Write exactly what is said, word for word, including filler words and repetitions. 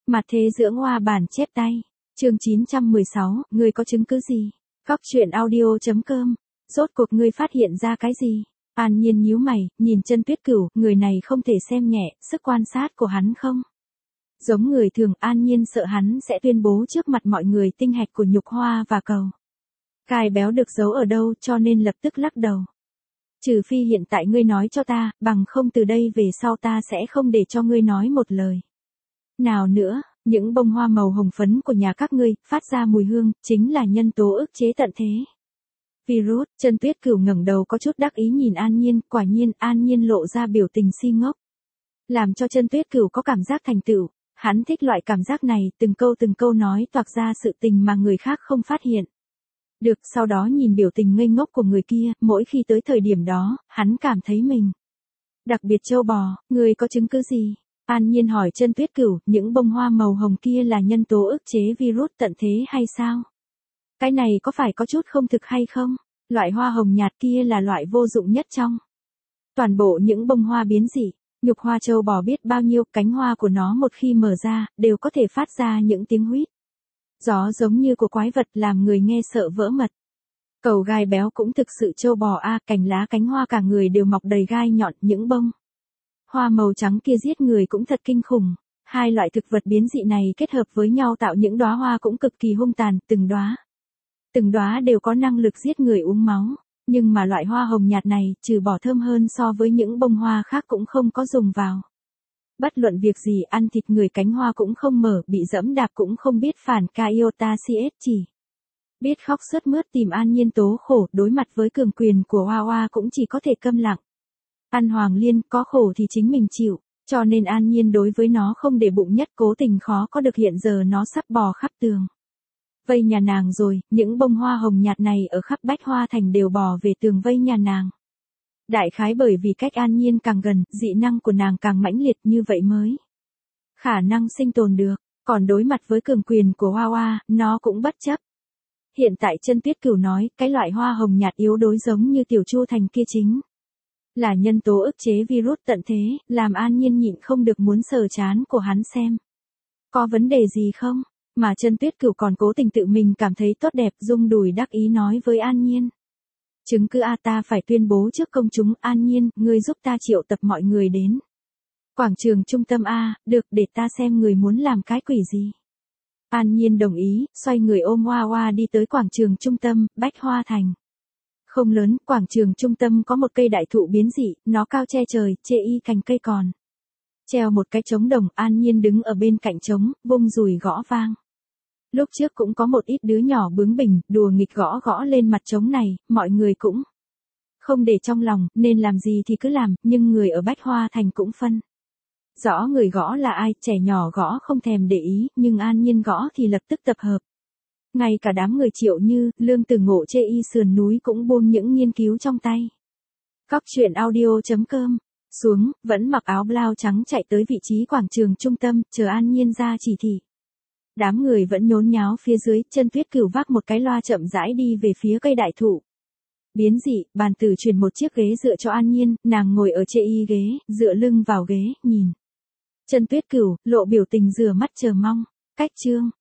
Mặt thế dưỡng hoa bản chép tay. Chương chín trăm mười sáu, ngươi có chứng cứ gì? Cóc truyện audio chấm com. Rốt cuộc ngươi phát hiện ra cái gì? An Nhiên nhíu mày, nhìn Chân Tuyết Cửu, người này không thể xem nhẹ sức quan sát của hắn không? Giống người thường, An Nhiên sợ hắn sẽ tuyên bố trước mặt mọi người tinh hạch của nhục hoa và cầu. Cài béo được giấu ở đâu, cho nên lập tức lắc đầu. Trừ phi hiện tại ngươi nói cho ta, bằng không từ đây về sau ta sẽ không để cho ngươi nói một lời. Nào nữa, những bông hoa màu hồng phấn của nhà các ngươi, phát ra mùi hương, chính là nhân tố ức chế tận thế. Virus. Chân Tuyết Cửu ngẩng đầu có chút đắc ý nhìn An Nhiên, quả nhiên, An Nhiên lộ ra biểu tình si ngốc. Làm cho Chân Tuyết Cửu có cảm giác thành tựu, hắn thích loại cảm giác này, từng câu từng câu nói toạc ra sự tình mà người khác không phát hiện. Được, sau đó nhìn biểu tình ngây ngốc của người kia, mỗi khi tới thời điểm đó, hắn cảm thấy mình đặc biệt trâu bò. Ngươi có chứng cứ gì? An Nhiên hỏi Chân Tuyết Cửu, những bông hoa màu hồng kia là nhân tố ức chế virus tận thế hay sao? Cái này có phải có chút không thực hay không? Loại hoa hồng nhạt kia là loại vô dụng nhất trong toàn bộ những bông hoa biến dị. Nhục hoa trâu bò biết bao nhiêu, cánh hoa của nó một khi mở ra, đều có thể phát ra những tiếng huýt gió giống như của quái vật, làm người nghe sợ vỡ mật. Cầu gai béo cũng thực sự trâu bò a, cành lá cánh hoa cả người đều mọc đầy gai nhọn, những bông hoa màu trắng kia giết người cũng thật kinh khủng. Hai loại thực vật biến dị này kết hợp với nhau tạo những đóa hoa cũng cực kỳ hung tàn, từng đóa từng đóa đều có năng lực giết người uống máu. Nhưng mà loại hoa hồng nhạt này, trừ bỏ thơm hơn so với những bông hoa khác cũng không có dùng vào. Bất luận việc gì, ăn thịt người cánh hoa cũng không mở, bị dẫm đạp cũng không biết phản ca iota cs, chỉ biết khóc sướt mướt tìm An Nhiên tố khổ, đối mặt với cường quyền của Hoa Hoa cũng chỉ có thể câm lặng. Ăn hoàng liên, có khổ thì chính mình chịu, cho nên An Nhiên đối với nó không để bụng nhất, cố tình khó có được, hiện giờ nó sắp bò khắp tường vây nhà nàng rồi, những bông hoa hồng nhạt này ở khắp Bách Hoa Thành đều bò về tường vây nhà nàng. Đại khái bởi vì cách An Nhiên càng gần, dị năng của nàng càng mãnh liệt, như vậy mới khả năng sinh tồn được, còn đối mặt với cường quyền của Hoa Hoa, nó cũng bất chấp. Hiện tại Chân Tuyết Cửu nói, cái loại hoa hồng nhạt yếu đối giống như Tiểu Chu Thành kia chính là nhân tố ức chế virus tận thế, làm An Nhiên nhịn không được muốn sờ trán của hắn xem có vấn đề gì không, mà Chân Tuyết Cửu còn cố tình tự mình cảm thấy tốt đẹp, rung đùi đắc ý nói với An Nhiên. Chứng cứ a, ta phải tuyên bố trước công chúng. An Nhiên, ngươi giúp ta triệu tập mọi người đến quảng trường trung tâm a. Được, để ta xem người muốn làm cái quỷ gì. An Nhiên đồng ý, xoay người ôm Hoa Hoa đi tới quảng trường trung tâm, Bách Hoa Thành. Không lớn, quảng trường trung tâm có một cây đại thụ biến dị, nó cao che trời, chê y cành cây còn treo một cái trống đồng. An Nhiên đứng ở bên cạnh trống, vung dùi gõ vang. Lúc trước cũng có một ít đứa nhỏ bướng bỉnh, đùa nghịch gõ gõ lên mặt trống này, mọi người cũng không để trong lòng, nên làm gì thì cứ làm, nhưng người ở Bách Hoa Thành cũng phân rõ người gõ là ai, trẻ nhỏ gõ không thèm để ý, nhưng An Nhiên gõ thì lập tức tập hợp. Ngay cả đám người Triệu Như, Lương Tử Ngộ chê y sườn núi cũng buông những nghiên cứu trong tay. Cóc truyện audio chấm com. Xuống, vẫn mặc áo blau trắng chạy tới vị trí quảng trường trung tâm, chờ An Nhiên ra chỉ thị. Đám người vẫn nhốn nháo phía dưới, Chân Tuyết Cửu vác một cái loa chậm rãi đi về phía cây đại thụ biến dị, bàn tử chuyển một chiếc ghế dựa cho An Nhiên, nàng ngồi ở chê y ghế, dựa lưng vào ghế, nhìn Chân Tuyết Cửu, lộ biểu tình rửa mắt chờ mong. Cách chương